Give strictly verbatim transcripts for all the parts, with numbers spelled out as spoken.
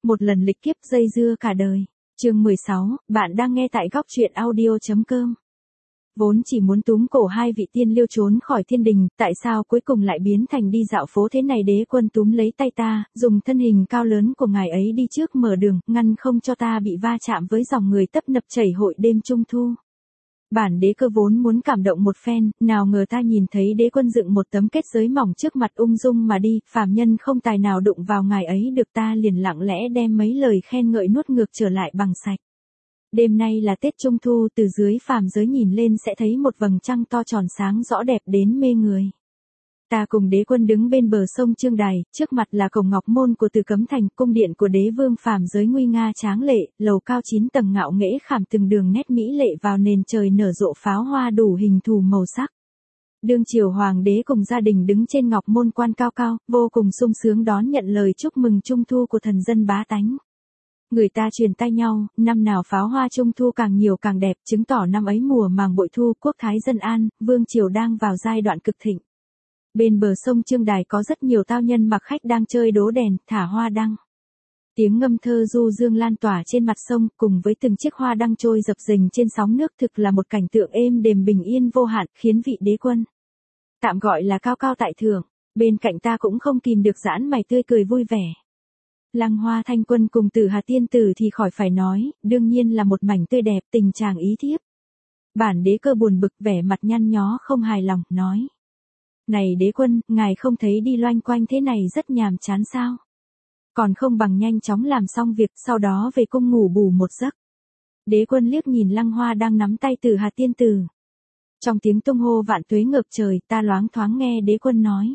Một lần lịch kiếp dây dưa cả đời. Chương mười sáu, bạn đang nghe tại góc truyện audio.com. Vốn chỉ muốn túm cổ hai vị tiên liêu trốn khỏi thiên đình, tại sao cuối cùng lại biến thành đi dạo phố thế này? Đế quân túm lấy tay ta, dùng thân hình cao lớn của ngài ấy đi trước mở đường, ngăn không cho ta bị va chạm với dòng người tấp nập chảy hội đêm trung thu. Bản đế cơ vốn muốn cảm động một phen, nào ngờ ta nhìn thấy đế quân dựng một tấm kết giới mỏng trước mặt ung dung mà đi, phàm nhân không tài nào đụng vào ngài ấy được, ta liền lặng lẽ đem mấy lời khen ngợi nuốt ngược trở lại bằng sạch. Đêm nay là Tết Trung Thu, từ dưới phàm giới nhìn lên sẽ thấy một vầng trăng to tròn sáng rõ đẹp đến mê người. Ta cùng đế quân đứng bên bờ sông Trương Đài, trước mặt là cổng ngọc môn của Từ Cấm Thành, cung điện của đế vương phàm giới nguy nga tráng lệ, lầu cao chín tầng ngạo nghễ khảm từng đường nét mỹ lệ vào nền trời nở rộ pháo hoa đủ hình thù màu sắc. Đương triều hoàng đế cùng gia đình đứng trên ngọc môn quan cao cao, vô cùng sung sướng đón nhận lời chúc mừng Trung Thu của thần dân bá tánh. Người ta truyền tay nhau, năm nào pháo hoa Trung Thu càng nhiều càng đẹp, chứng tỏ năm ấy mùa màng bội thu, quốc thái dân an, vương triều đang vào giai đoạn cực thịnh. Bên bờ sông Trương Đài có rất nhiều tao nhân mặc khách đang chơi đố đèn, thả hoa đăng. Tiếng ngâm thơ du dương lan tỏa trên mặt sông, cùng với từng chiếc hoa đăng trôi dập dềnh trên sóng nước, thực là một cảnh tượng êm đềm bình yên vô hạn, khiến vị đế quân, tạm gọi là cao cao tại thượng, bên cạnh ta cũng không kìm được giãn mày tươi cười vui vẻ. Lăng Hoa Thanh Quân cùng Tử Hà Tiên Tử thì khỏi phải nói, đương nhiên là một mảnh tươi đẹp, tình chàng ý thiếp. Bản đế cơ buồn bực, vẻ mặt nhăn nhó không hài lòng, nói: Này đế quân, ngài không thấy đi loanh quanh thế này rất nhàm chán sao? Còn không bằng nhanh chóng làm xong việc, sau đó về cung ngủ bù một giấc. Đế quân liếc nhìn Lăng Hoa đang nắm tay Tử Hà Tiên Tử. Trong tiếng tung hô vạn tuế ngập trời, ta loáng thoáng nghe đế quân nói: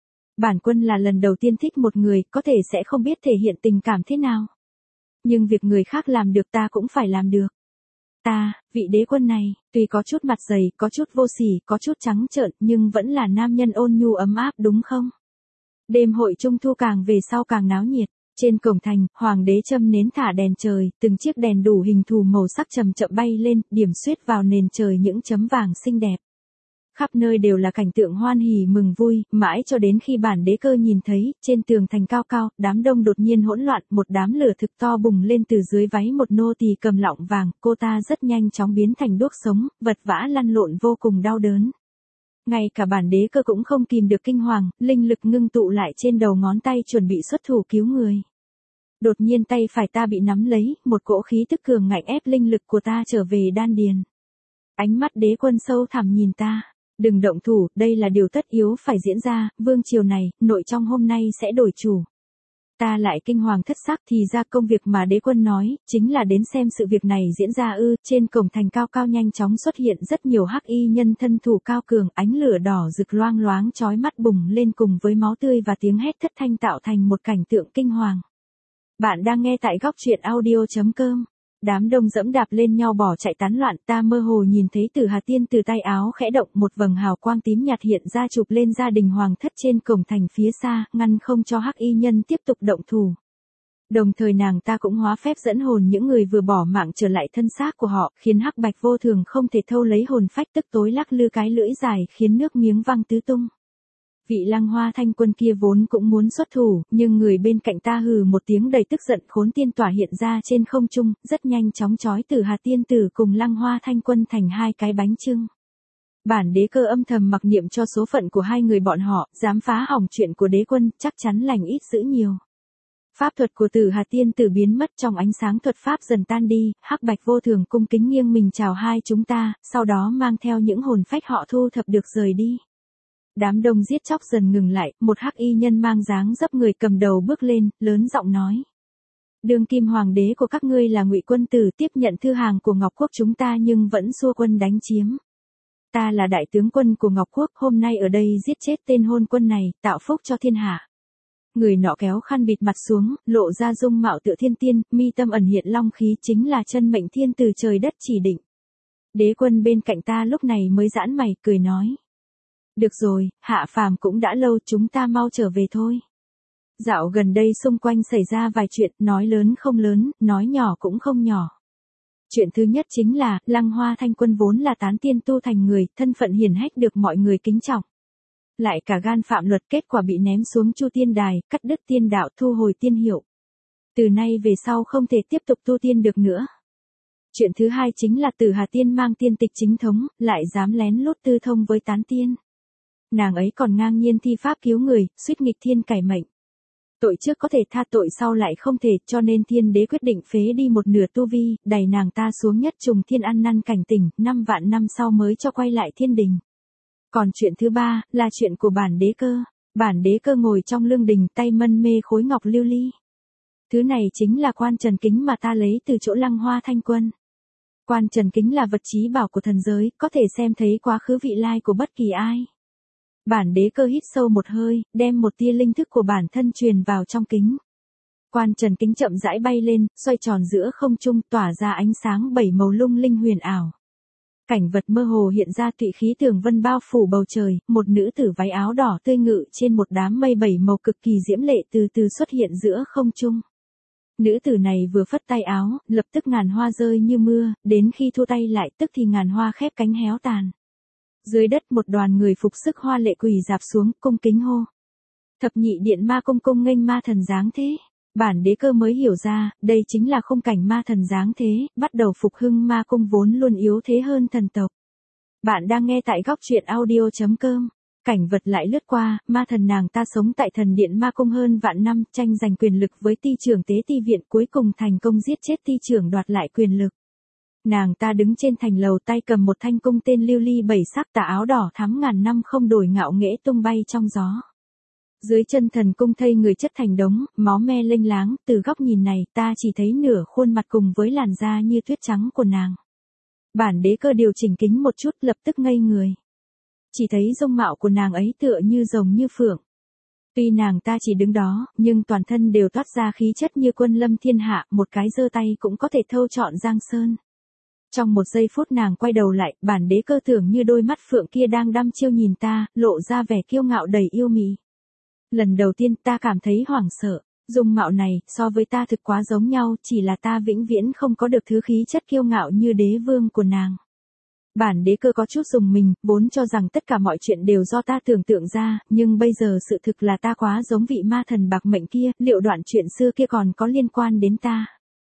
Bản quân là lần đầu tiên thích một người, có thể sẽ không biết thể hiện tình cảm thế nào. Nhưng việc người khác làm được ta cũng phải làm được. Ta, vị đế quân này, tuy có chút mặt dày, có chút vô sỉ, có chút trắng trợn, nhưng vẫn là nam nhân ôn nhu ấm áp đúng không? Đêm hội Trung Thu càng về sau càng náo nhiệt. Trên cổng thành, hoàng đế châm nến thả đèn trời, từng chiếc đèn đủ hình thù màu sắc chậm chậm bay lên, điểm xuyết vào nền trời những chấm vàng xinh đẹp. Khắp nơi đều là cảnh tượng hoan hỉ mừng vui, mãi cho đến khi bản đế cơ nhìn thấy, trên tường thành cao cao, đám đông đột nhiên hỗn loạn, một đám lửa thực to bùng lên từ dưới váy một nô tỳ cầm lọng vàng, cô ta rất nhanh chóng biến thành đuốc sống, vật vã lăn lộn vô cùng đau đớn. Ngay cả bản đế cơ cũng không kìm được kinh hoàng, linh lực ngưng tụ lại trên đầu ngón tay chuẩn bị xuất thủ cứu người. Đột nhiên tay phải ta bị nắm lấy, một cỗ khí tức cường ngạnh ép linh lực của ta trở về đan điền. Ánh mắt đế quân sâu thẳm nhìn ta. Đừng động thủ, đây là điều tất yếu phải diễn ra, vương triều này, nội trong hôm nay sẽ đổi chủ. Ta lại kinh hoàng thất sắc, thì ra công việc mà đế quân nói, chính là đến xem sự việc này diễn ra ư. Trên cổng thành cao cao nhanh chóng xuất hiện rất nhiều hắc y nhân thân thủ cao cường, ánh lửa đỏ rực loang loáng chói mắt bùng lên cùng với máu tươi và tiếng hét thất thanh tạo thành một cảnh tượng kinh hoàng. Bạn đang nghe tại góc truyện audio.com. Đám đông dẫm đạp lên nhau bỏ chạy tán loạn, ta mơ hồ nhìn thấy Tử Hà Tiên Tử tay áo khẽ động, một vầng hào quang tím nhạt hiện ra chụp lên gia đình hoàng thất trên cổng thành phía xa, ngăn không cho hắc y nhân tiếp tục động thủ. Đồng thời nàng ta cũng hóa phép dẫn hồn những người vừa bỏ mạng trở lại thân xác của họ, khiến hắc bạch vô thường không thể thâu lấy hồn phách, tức tối lắc lư cái lưỡi dài khiến nước miếng văng tứ tung. Vị Lăng Hoa Thanh Quân kia vốn cũng muốn xuất thủ, nhưng người bên cạnh ta hừ một tiếng đầy tức giận, khốn tiên tỏa hiện ra trên không trung, rất nhanh chóng chói Tử Hà Tiên Tử cùng Lăng Hoa Thanh Quân thành hai cái bánh chưng. Bản đế cơ âm thầm mặc niệm cho số phận của hai người bọn họ, dám phá hỏng chuyện của đế quân, chắc chắn lành ít dữ nhiều. Pháp thuật của Tử Hà Tiên Tử biến mất trong ánh sáng thuật pháp dần tan đi, hắc bạch vô thường cung kính nghiêng mình chào hai chúng ta, sau đó mang theo những hồn phách họ thu thập được rời đi. Đám đông giết chóc dần ngừng lại, một hắc y nhân mang dáng dấp người cầm đầu bước lên, lớn giọng nói: Đương kim hoàng đế của các ngươi là Ngụy quân tử, tiếp nhận thư hàng của Ngọc Quốc chúng ta nhưng vẫn xua quân đánh chiếm. Ta là đại tướng quân của Ngọc Quốc, hôm nay ở đây giết chết tên hôn quân này, tạo phúc cho thiên hạ. Người nọ kéo khăn bịt mặt xuống, lộ ra dung mạo tựa thiên tiên, mi tâm ẩn hiện long khí, chính là chân mệnh thiên từ trời đất chỉ định. Đế quân bên cạnh ta lúc này mới giãn mày, cười nói: Được rồi, hạ phàm cũng đã lâu, chúng ta mau trở về thôi. Dạo gần đây xung quanh xảy ra vài chuyện, nói lớn không lớn, nói nhỏ cũng không nhỏ. Chuyện thứ nhất chính là, Lăng Hoa Thanh Quân vốn là tán tiên tu thành người, thân phận hiển hách được mọi người kính trọng. Lại cả gan phạm luật, kết quả bị ném xuống Chu Tiên Đài, cắt đứt tiên đạo, thu hồi tiên hiệu. Từ nay về sau không thể tiếp tục tu tiên được nữa. Chuyện thứ hai chính là Tử Hà Tiên mang tiên tịch chính thống, lại dám lén lút tư thông với tán tiên. Nàng ấy còn ngang nhiên thi pháp cứu người, suýt nghịch thiên cải mệnh. Tội trước có thể tha tội sau lại không thể, cho nên thiên đế quyết định phế đi một nửa tu vi, đẩy nàng ta xuống nhất trùng thiên ăn năn cảnh tỉnh, năm vạn năm sau mới cho quay lại thiên đình. Còn chuyện thứ ba, là chuyện của bản đế cơ. Bản đế cơ ngồi trong lương đình tay mân mê khối ngọc lưu ly. Thứ này chính là quan trần kính mà ta lấy từ chỗ Lăng Hoa Thanh Quân. Quan trần kính là vật trí bảo của thần giới, có thể xem thấy quá khứ vị lai của bất kỳ ai. Bản đế cơ hít sâu một hơi, đem một tia linh thức của bản thân truyền vào trong kính. Quan trần kính chậm rãi bay lên, xoay tròn giữa không trung, tỏa ra ánh sáng bảy màu lung linh huyền ảo. Cảnh vật mơ hồ hiện ra, tụy khí tường vân bao phủ bầu trời, một nữ tử váy áo đỏ tươi ngự trên một đám mây bảy màu cực kỳ diễm lệ từ từ xuất hiện giữa không trung. Nữ tử này vừa phất tay áo, lập tức ngàn hoa rơi như mưa, đến khi thu tay lại tức thì ngàn hoa khép cánh héo tàn. Dưới đất một đoàn người phục sức hoa lệ quỳ dạp xuống, cung kính hô. Thập nhị điện ma cung cung nghênh ma thần giáng thế. Bản đế cơ mới hiểu ra, đây chính là khung cảnh ma thần giáng thế, bắt đầu phục hưng ma cung vốn luôn yếu thế hơn thần tộc. Bạn đang nghe tại góc truyện audio chấm com. Cảnh vật lại lướt qua, ma thần nàng ta sống tại thần điện ma cung hơn vạn năm, tranh giành quyền lực với ti trưởng tế ti viện, cuối cùng thành công giết chết ti trưởng, đoạt lại quyền lực. Nàng ta đứng trên thành lầu, tay cầm một thanh cung tên lưu ly bảy sắc, tà áo đỏ thắm ngàn năm không đổi, ngạo nghễ tung bay trong gió. Dưới chân thần cung thây người chất thành đống, máu me lênh láng, từ góc nhìn này ta chỉ thấy nửa khuôn mặt cùng với làn da như tuyết trắng của nàng. Bản đế cơ điều chỉnh kính một chút, lập tức ngây người. Chỉ thấy dung mạo của nàng ấy tựa như rồng như phượng. Tuy nàng ta chỉ đứng đó, nhưng toàn thân đều toát ra khí chất như quân lâm thiên hạ, một cái giơ tay cũng có thể thâu trọn giang sơn. Trong một giây phút nàng quay đầu lại, bản đế cơ tưởng như đôi mắt phượng kia đang đăm chiêu nhìn ta, lộ ra vẻ kiêu ngạo đầy yêu mị. Lần đầu tiên ta cảm thấy hoảng sợ, dung mạo này, so với ta thực quá giống nhau, chỉ là ta vĩnh viễn không có được thứ khí chất kiêu ngạo như đế vương của nàng. Bản đế cơ có chút rùng mình, vốn cho rằng tất cả mọi chuyện đều do ta tưởng tượng ra, nhưng bây giờ sự thực là ta quá giống vị ma thần bạc mệnh kia, liệu đoạn chuyện xưa kia còn có liên quan đến ta?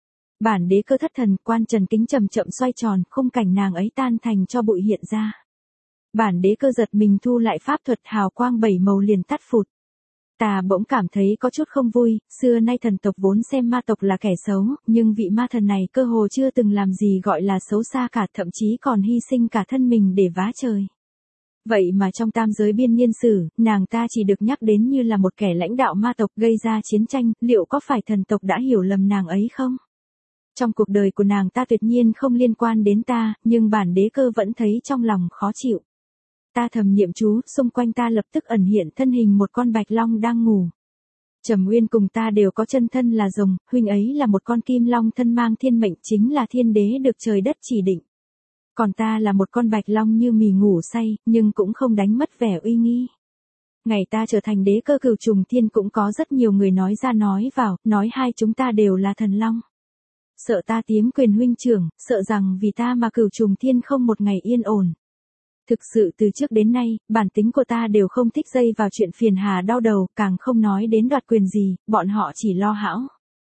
Bản đế cơ thất thần, quan trần kính chậm chậm xoay tròn, khung cảnh nàng ấy tan thành cho bụi hiện ra. Bản đế cơ giật mình thu lại pháp thuật, hào quang bảy màu liền tắt phụt. Ta bỗng cảm thấy có chút không vui, xưa nay thần tộc vốn xem ma tộc là kẻ xấu, nhưng vị ma thần này cơ hồ chưa từng làm gì gọi là xấu xa cả, thậm chí còn hy sinh cả thân mình để vá trời. Vậy mà trong tam giới biên niên sử, nàng ta chỉ được nhắc đến như là một kẻ lãnh đạo ma tộc gây ra chiến tranh, liệu có phải thần tộc đã hiểu lầm nàng ấy không? Trong cuộc đời của nàng ta tuyệt nhiên không liên quan đến ta, nhưng bản đế cơ vẫn thấy trong lòng khó chịu. Ta thầm niệm chú, xung quanh ta lập tức ẩn hiện thân hình một con bạch long đang ngủ. Trầm Uyên cùng ta đều có chân thân là rồng, huynh ấy là một con kim long thân mang thiên mệnh, chính là thiên đế được trời đất chỉ định. Còn ta là một con bạch long như mì ngủ say, nhưng cũng không đánh mất vẻ uy nghi. Ngày ta trở thành đế cơ cửu trùng thiên cũng có rất nhiều người nói ra nói vào, nói hai chúng ta đều là thần long. Sợ ta tiếm quyền huynh trưởng, sợ rằng vì ta mà cửu trùng thiên không một ngày yên ổn. Thực sự từ trước đến nay, bản tính của ta đều không thích dây vào chuyện phiền hà đau đầu, càng không nói đến đoạt quyền gì, bọn họ chỉ lo hão.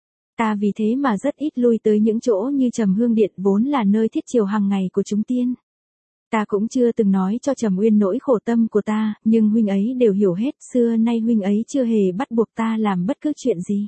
Ta vì thế mà rất ít lui tới những chỗ như Trầm Hương Điện vốn là nơi thiết chiều hàng ngày của chúng tiên. Ta cũng chưa từng nói cho Trầm Uyên nỗi khổ tâm của ta, nhưng huynh ấy đều hiểu hết, xưa nay huynh ấy chưa hề bắt buộc ta làm bất cứ chuyện gì.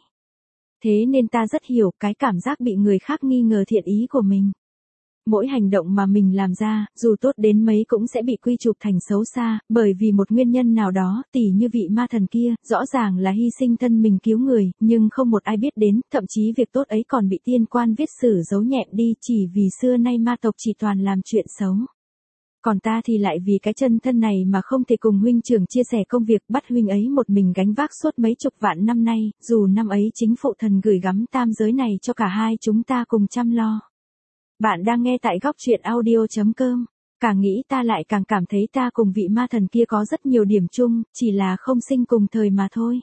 Thế nên ta rất hiểu cái cảm giác bị người khác nghi ngờ thiện ý của mình. Mỗi hành động mà mình làm ra, dù tốt đến mấy cũng sẽ bị quy chụp thành xấu xa, bởi vì một nguyên nhân nào đó, tỉ như vị ma thần kia, rõ ràng là hy sinh thân mình cứu người, nhưng không một ai biết đến, thậm chí việc tốt ấy còn bị tiên quan viết sử giấu nhẹm đi, chỉ vì xưa nay ma tộc chỉ toàn làm chuyện xấu. Còn ta thì lại vì cái chân thân này mà không thể cùng huynh trưởng chia sẻ công việc, bắt huynh ấy một mình gánh vác suốt mấy chục vạn năm nay, dù năm ấy chính phụ thần gửi gắm tam giới này cho cả hai chúng ta cùng chăm lo. Bạn đang nghe tại góc truyện audio chấm com. Càng nghĩ ta lại càng cảm thấy ta cùng vị ma thần kia có rất nhiều điểm chung, chỉ là không sinh cùng thời mà thôi.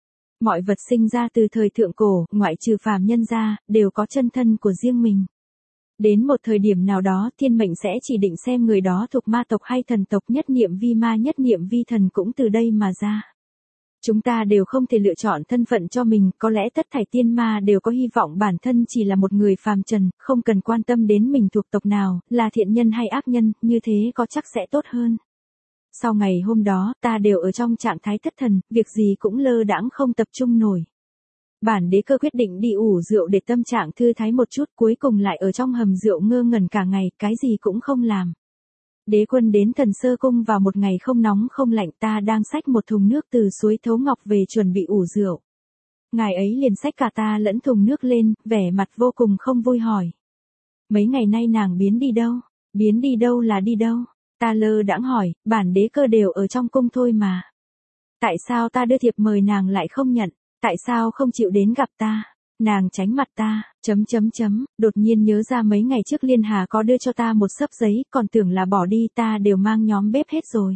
Mọi vật sinh ra từ thời thượng cổ, ngoại trừ phàm nhân ra, đều có chân thân của riêng mình. Đến một thời điểm nào đó, thiên mệnh sẽ chỉ định xem người đó thuộc ma tộc hay thần tộc, nhất niệm vi ma nhất niệm vi thần cũng từ đây mà ra. Chúng ta đều không thể lựa chọn thân phận cho mình, có lẽ tất thảy tiên ma đều có hy vọng bản thân chỉ là một người phàm trần, không cần quan tâm đến mình thuộc tộc nào, là thiện nhân hay ác nhân, như thế có chắc sẽ tốt hơn. Sau ngày hôm đó, ta đều ở trong trạng thái thất thần, việc gì cũng lơ đãng không tập trung nổi. Bản đế cơ quyết định đi ủ rượu để tâm trạng thư thái một chút, cuối cùng lại ở trong hầm rượu ngơ ngẩn cả ngày, cái gì cũng không làm. Đế quân đến Thần Sơ Cung vào một ngày không nóng không lạnh, ta đang xách một thùng nước từ suối Thấu Ngọc về chuẩn bị ủ rượu. Ngài ấy liền xách cả ta lẫn thùng nước lên, vẻ mặt vô cùng không vui hỏi. Mấy ngày nay nàng biến đi đâu? Biến đi đâu là đi đâu? Ta lơ đãng hỏi, bản đế cơ đều ở trong cung thôi mà. Tại sao ta đưa thiệp mời nàng lại không nhận? Tại sao không chịu đến gặp ta? Nàng tránh mặt ta, chấm chấm chấm, đột nhiên nhớ ra mấy ngày trước Liên Hà có đưa cho ta một xấp giấy, còn tưởng là bỏ đi, ta đều mang nhóm bếp hết rồi.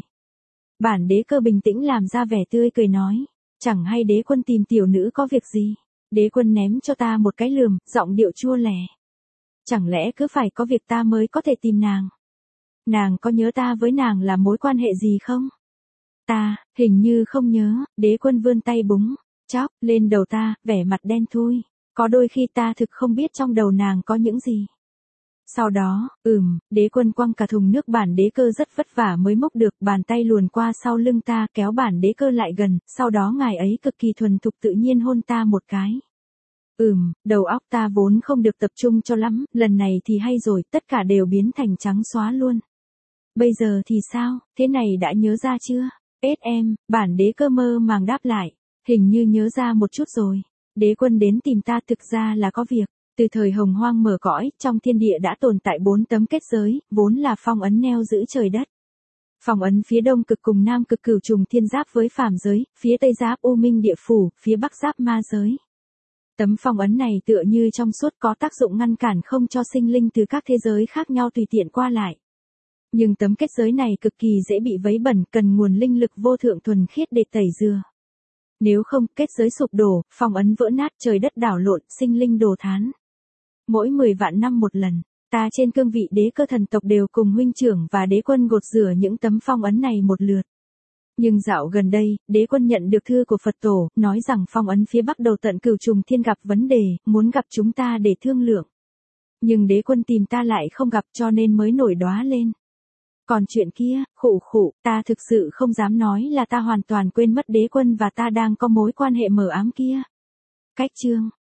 Bản đế cơ bình tĩnh làm ra vẻ tươi cười nói, chẳng hay đế quân tìm tiểu nữ có việc gì. Đế quân ném cho ta một cái lườm, giọng điệu chua lẻ. Chẳng lẽ cứ phải có việc ta mới có thể tìm nàng? Nàng có nhớ ta với nàng là mối quan hệ gì không? Ta, hình như không nhớ, đế quân vươn tay búng, chóc, lên đầu ta, vẻ mặt đen thui. Có đôi khi ta thực không biết trong đầu nàng có những gì. Sau đó, ừm, đế quân quăng cả thùng nước, bản đế cơ rất vất vả mới múc được, bàn tay luồn qua sau lưng ta kéo bản đế cơ lại gần, sau đó ngài ấy cực kỳ thuần thục tự nhiên hôn ta một cái. Ừm, đầu óc ta vốn không được tập trung cho lắm, lần này thì hay rồi, tất cả đều biến thành trắng xóa luôn. Bây giờ thì sao, thế này đã nhớ ra chưa? Ết em, bản đế cơ mơ màng đáp lại, hình như nhớ ra một chút rồi. Đế quân đến tìm ta thực ra là có việc. Từ thời hồng hoang mở cõi, trong thiên địa đã tồn tại bốn tấm kết giới, vốn là phong ấn neo giữ trời đất. Phong ấn phía đông cực cùng nam cực Cửu Trùng Thiên giáp với phàm giới, phía tây giáp U Minh Địa Phủ, phía bắc giáp ma giới. Tấm phong ấn này tựa như trong suốt, có tác dụng ngăn cản không cho sinh linh từ các thế giới khác nhau tùy tiện qua lại. Nhưng tấm kết giới này cực kỳ dễ bị vấy bẩn, cần nguồn linh lực vô thượng thuần khiết để tẩy rửa. Nếu không, kết giới sụp đổ, phong ấn vỡ nát, trời đất đảo lộn, sinh linh đồ thán. Mỗi mười vạn năm một lần, ta trên cương vị đế cơ thần tộc đều cùng huynh trưởng và đế quân gột rửa những tấm phong ấn này một lượt. Nhưng dạo gần đây, đế quân nhận được thư của Phật tổ, nói rằng phong ấn phía bắc đầu tận Cửu Trùng Thiên gặp vấn đề, muốn gặp chúng ta để thương lượng. Nhưng đế quân tìm ta lại không gặp, cho nên mới nổi đoá lên. Còn chuyện kia, khụ khụ, ta thực sự không dám nói là ta hoàn toàn quên mất đế quân và ta đang có mối quan hệ mờ ám kia. Cách chương